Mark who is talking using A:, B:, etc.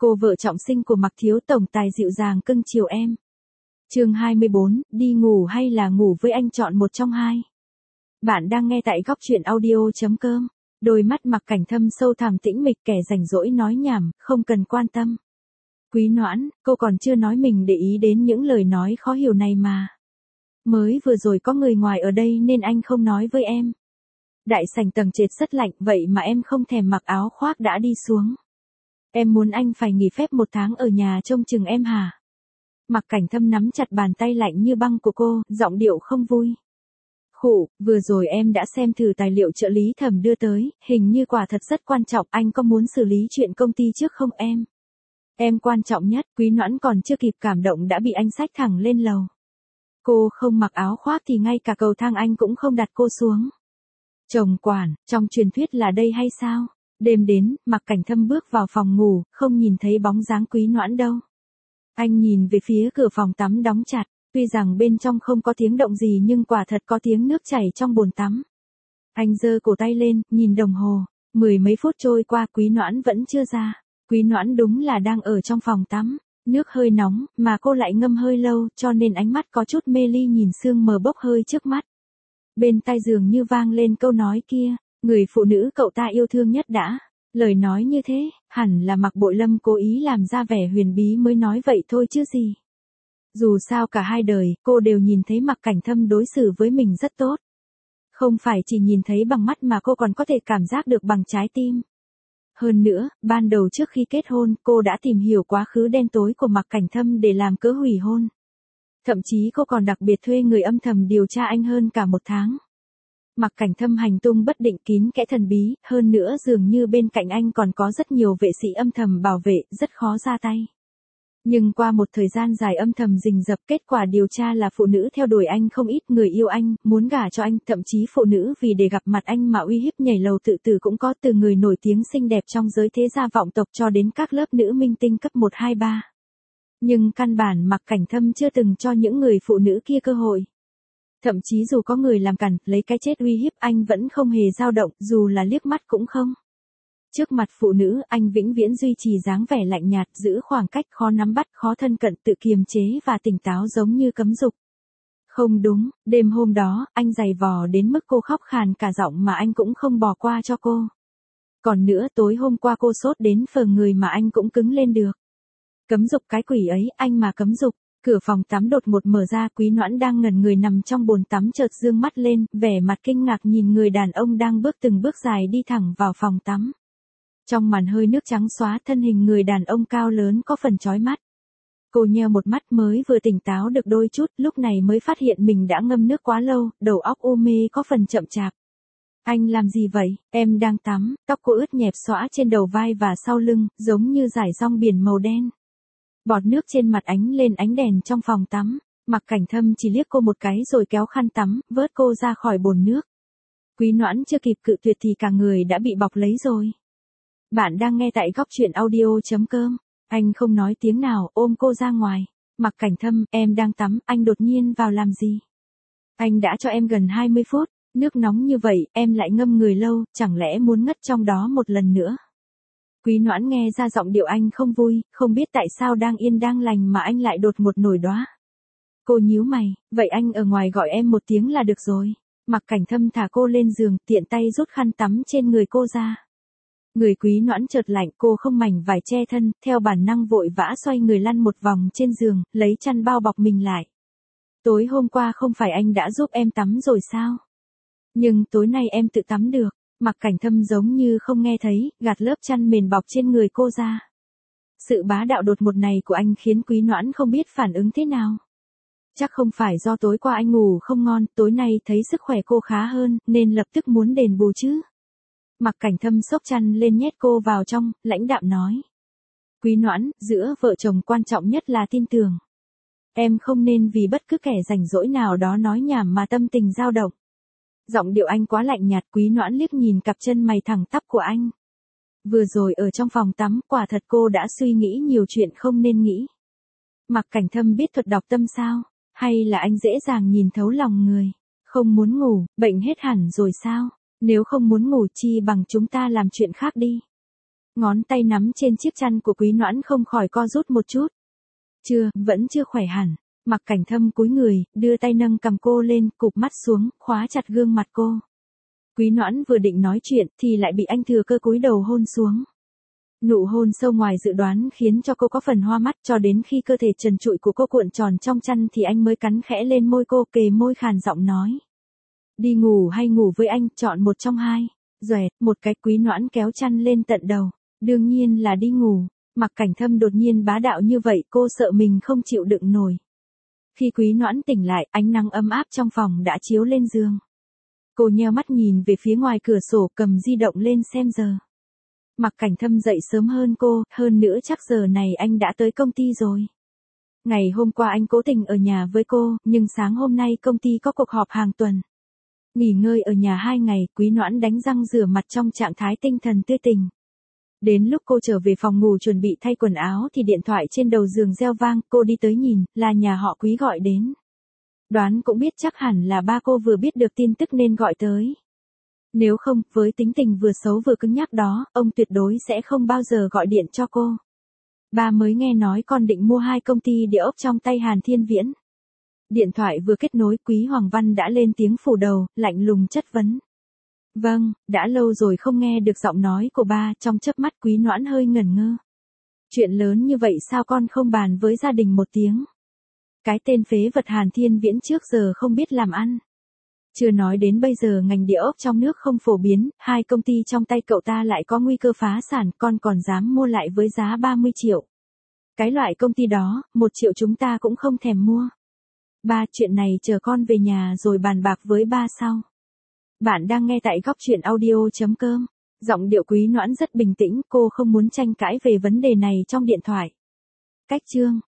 A: Cô vợ trọng sinh của Mạc Thiếu tổng tài dịu dàng cưng chiều em. Chương 24, đi ngủ hay là ngủ với anh, chọn một trong hai. Bạn đang nghe tại góc truyện audio.com. Đôi mắt Mạc Cảnh Thâm sâu thẳm tĩnh mịch, kẻ rảnh rỗi nói nhảm, không cần quan tâm. Quý Noãn, cô còn chưa nói mình để ý đến những lời nói khó hiểu này mà. Mới vừa rồi có người ngoài ở đây nên anh không nói với em. Đại sảnh tầng trệt rất lạnh, vậy mà em không thèm mặc áo khoác đã đi xuống. Em muốn anh phải nghỉ phép 1 tháng ở nhà trông chừng em hả? Mạc Cảnh Thâm nắm chặt bàn tay lạnh như băng của cô, giọng điệu không vui. Khụ, vừa rồi em đã xem thử tài liệu trợ lý Thẩm đưa tới, hình như quả thật rất quan trọng, anh có muốn xử lý chuyện công ty trước không em? Em quan trọng nhất. Quý Noãn còn chưa kịp cảm động đã bị anh xách thẳng lên lầu. Cô không mặc áo khoác thì ngay cả cầu thang anh cũng không đặt cô xuống. Chồng quản, trong truyền thuyết là đây hay sao? Đêm đến, Mạc Cảnh Thâm bước vào phòng ngủ, không nhìn thấy bóng dáng Quý Noãn đâu. Anh nhìn về phía cửa phòng tắm đóng chặt, tuy rằng bên trong không có tiếng động gì nhưng quả thật có tiếng nước chảy trong bồn tắm. Anh giơ cổ tay lên, nhìn đồng hồ, 10 mấy phút trôi qua Quý Noãn vẫn chưa ra. Quý Noãn đúng là đang ở trong phòng tắm, nước hơi nóng, mà cô lại ngâm hơi lâu, cho nên ánh mắt có chút mê ly nhìn sương mờ bốc hơi trước mắt. Bên tai giường như vang lên câu nói kia, người phụ nữ cậu ta yêu thương nhất đã. Lời nói như thế, hẳn là Mạc Bội Lâm cố ý làm ra vẻ huyền bí mới nói vậy thôi chứ gì. Dù sao cả hai đời, cô đều nhìn thấy Mạc Cảnh Thâm đối xử với mình rất tốt. Không phải chỉ nhìn thấy bằng mắt mà cô còn có thể cảm giác được bằng trái tim. Hơn nữa, ban đầu trước khi kết hôn, cô đã tìm hiểu quá khứ đen tối của Mạc Cảnh Thâm để làm cớ hủy hôn. Thậm chí cô còn đặc biệt thuê người âm thầm điều tra anh hơn cả 1 tháng. Mạc Cảnh Thâm hành tung bất định, kín kẽ thần bí, hơn nữa dường như bên cạnh anh còn có rất nhiều vệ sĩ âm thầm bảo vệ, rất khó ra tay. Nhưng qua một thời gian dài âm thầm rình rập, kết quả điều tra là phụ nữ theo đuổi anh không ít, người yêu anh, muốn gả cho anh, thậm chí phụ nữ vì để gặp mặt anh mà uy hiếp nhảy lầu tự tử cũng có, từ người nổi tiếng xinh đẹp trong giới thế gia vọng tộc cho đến các lớp nữ minh tinh cấp 1 2 3. Nhưng căn bản Mạc Cảnh Thâm chưa từng cho những người phụ nữ kia cơ hội. Thậm chí dù có người làm cản, lấy cái chết uy hiếp anh vẫn không hề dao động, dù là liếc mắt cũng không. Trước mặt phụ nữ, anh vĩnh viễn duy trì dáng vẻ lạnh nhạt, giữ khoảng cách, khó nắm bắt, khó thân cận, tự kiềm chế và tỉnh táo giống như cấm dục. Không đúng, đêm hôm đó, anh giày vò đến mức cô khóc khàn cả giọng mà anh cũng không bỏ qua cho cô. Còn nữa, tối hôm qua cô sốt đến phờ người mà anh cũng cứng lên được. Cấm dục cái quỷ ấy, anh mà cấm dục. Cửa phòng tắm đột ngột mở ra, Quý Noãn đang ngẩn người nằm trong bồn tắm chợt dương mắt lên, vẻ mặt kinh ngạc nhìn người đàn ông đang bước từng bước dài đi thẳng vào phòng tắm. Trong màn hơi nước trắng xóa, thân hình người đàn ông cao lớn có phần chói mắt. Cô nheo một mắt, mới vừa tỉnh táo được đôi chút, lúc này mới phát hiện mình đã ngâm nước quá lâu, đầu óc u mê có phần chậm chạp. Anh làm gì vậy? Em đang tắm. Tóc cô ướt nhẹp xõa trên đầu vai và sau lưng, giống như dải rong biển màu đen. Bọt nước trên mặt ánh lên ánh đèn trong phòng tắm. Mạc Cảnh Thâm chỉ liếc cô một cái rồi kéo khăn tắm, vớt cô ra khỏi bồn nước. Quý Noãn chưa kịp cự tuyệt thì cả người đã bị bọc lấy rồi. Bạn đang nghe tại góc truyện audio.com. Anh không nói tiếng nào, ôm cô ra ngoài. Mạc Cảnh Thâm, em đang tắm, anh đột nhiên vào làm gì? Anh đã cho em gần 20 phút, nước nóng như vậy, em lại ngâm người lâu, chẳng lẽ muốn ngất trong đó một lần nữa? Quý Noãn nghe ra giọng điệu anh không vui, không biết tại sao đang yên đang lành mà anh lại đột ngột nổi đoá. Cô nhíu mày, vậy anh ở ngoài gọi em một tiếng là được rồi. Mạc Cảnh Thâm thả cô lên giường, tiện tay rút khăn tắm trên người cô ra. Người Quý Noãn chợt lạnh, cô không mảnh vải che thân, theo bản năng vội vã xoay người lăn một vòng trên giường, lấy chăn bao bọc mình lại. Tối hôm qua không phải anh đã giúp em tắm rồi sao? Nhưng tối nay em tự tắm được. Mạc Cảnh Thâm giống như không nghe thấy, gạt lớp chăn mền bọc trên người cô ra. Sự bá đạo đột ngột này của anh khiến Quý Noãn không biết phản ứng thế nào. Chắc không phải do tối qua anh ngủ không ngon, tối nay thấy sức khỏe cô khá hơn, nên lập tức muốn đền bù chứ. Mạc Cảnh Thâm xốc chăn lên nhét cô vào trong, lãnh đạm nói. Quý Noãn, giữa vợ chồng quan trọng nhất là tin tưởng. Em không nên vì bất cứ kẻ rảnh rỗi nào đó nói nhảm mà tâm tình dao động. Giọng điệu anh quá lạnh nhạt. Quý Noãn liếc nhìn cặp chân mày thẳng tắp của anh. Vừa rồi ở trong phòng tắm, quả thật cô đã suy nghĩ nhiều chuyện không nên nghĩ. Mạc Cảnh Thâm biết thuật đọc tâm sao? Hay là anh dễ dàng nhìn thấu lòng người? Không muốn ngủ, bệnh hết hẳn rồi sao? Nếu không muốn ngủ chi bằng chúng ta làm chuyện khác đi. Ngón tay nắm trên chiếc chăn của Quý Noãn không khỏi co rút một chút. Vẫn chưa khỏe hẳn. Mặc Cảnh Thâm cúi người, đưa tay nâng cằm cô lên, cụp mắt xuống, khóa chặt gương mặt cô. Quý Noãn vừa định nói chuyện thì lại bị anh Thừa Cơ cúi đầu hôn xuống. Nụ hôn sâu ngoài dự đoán khiến cho cô có phần hoa mắt, cho đến khi cơ thể trần trụi của cô cuộn tròn trong chăn thì anh mới cắn khẽ lên môi cô, kề môi khàn giọng nói. Đi ngủ hay ngủ với anh, chọn một trong hai. Doẹt, một cái. Quý Noãn kéo chăn lên tận đầu. Đương nhiên là đi ngủ. Mặc Cảnh Thâm đột nhiên bá đạo như vậy, cô sợ mình không chịu đựng nổi. Khi Quý Noãn tỉnh lại, ánh nắng ấm áp trong phòng đã chiếu lên giường. Cô nheo mắt nhìn về phía ngoài cửa sổ, cầm di động lên xem giờ. Mặc Cảnh Thâm dậy sớm hơn cô, hơn nữa chắc giờ này anh đã tới công ty rồi. Ngày hôm qua anh cố tình ở nhà với cô, nhưng sáng hôm nay công ty có cuộc họp hàng tuần. Nghỉ ngơi ở nhà 2 ngày, Quý Noãn đánh răng rửa mặt trong trạng thái tinh thần tươi tỉnh. Đến lúc cô trở về phòng ngủ chuẩn bị thay quần áo thì điện thoại trên đầu giường reo vang, cô đi tới nhìn, là nhà họ Quý gọi đến. Đoán cũng biết chắc hẳn là ba cô vừa biết được tin tức nên gọi tới. Nếu không, với tính tình vừa xấu vừa cứng nhắc đó, ông tuyệt đối sẽ không bao giờ gọi điện cho cô. Ba mới nghe nói con định mua 2 công ty địa ốc trong tay Hàn Thiên Viễn. Điện thoại vừa kết nối, Quý Hoàng Văn đã lên tiếng phủ đầu, lạnh lùng chất vấn. Vâng, đã lâu rồi không nghe được giọng nói của ba, trong chớp mắt Quý Noãn hơi ngẩn ngơ. Chuyện lớn như vậy sao con không bàn với gia đình một tiếng? Cái tên phế vật Hàn Thiên Viễn trước giờ không biết làm ăn. Chưa nói đến bây giờ ngành địa ốc trong nước không phổ biến, 2 công ty trong tay cậu ta lại có nguy cơ phá sản, con còn dám mua lại với giá 30 triệu. Cái loại công ty đó, 1 triệu chúng ta cũng không thèm mua. Ba, chuyện này chờ con về nhà rồi bàn bạc với ba sau. Bạn đang nghe tại góc truyện audio.com. Giọng điệu Quý Noãn rất bình tĩnh, cô không muốn tranh cãi về vấn đề này trong điện thoại. Cách chương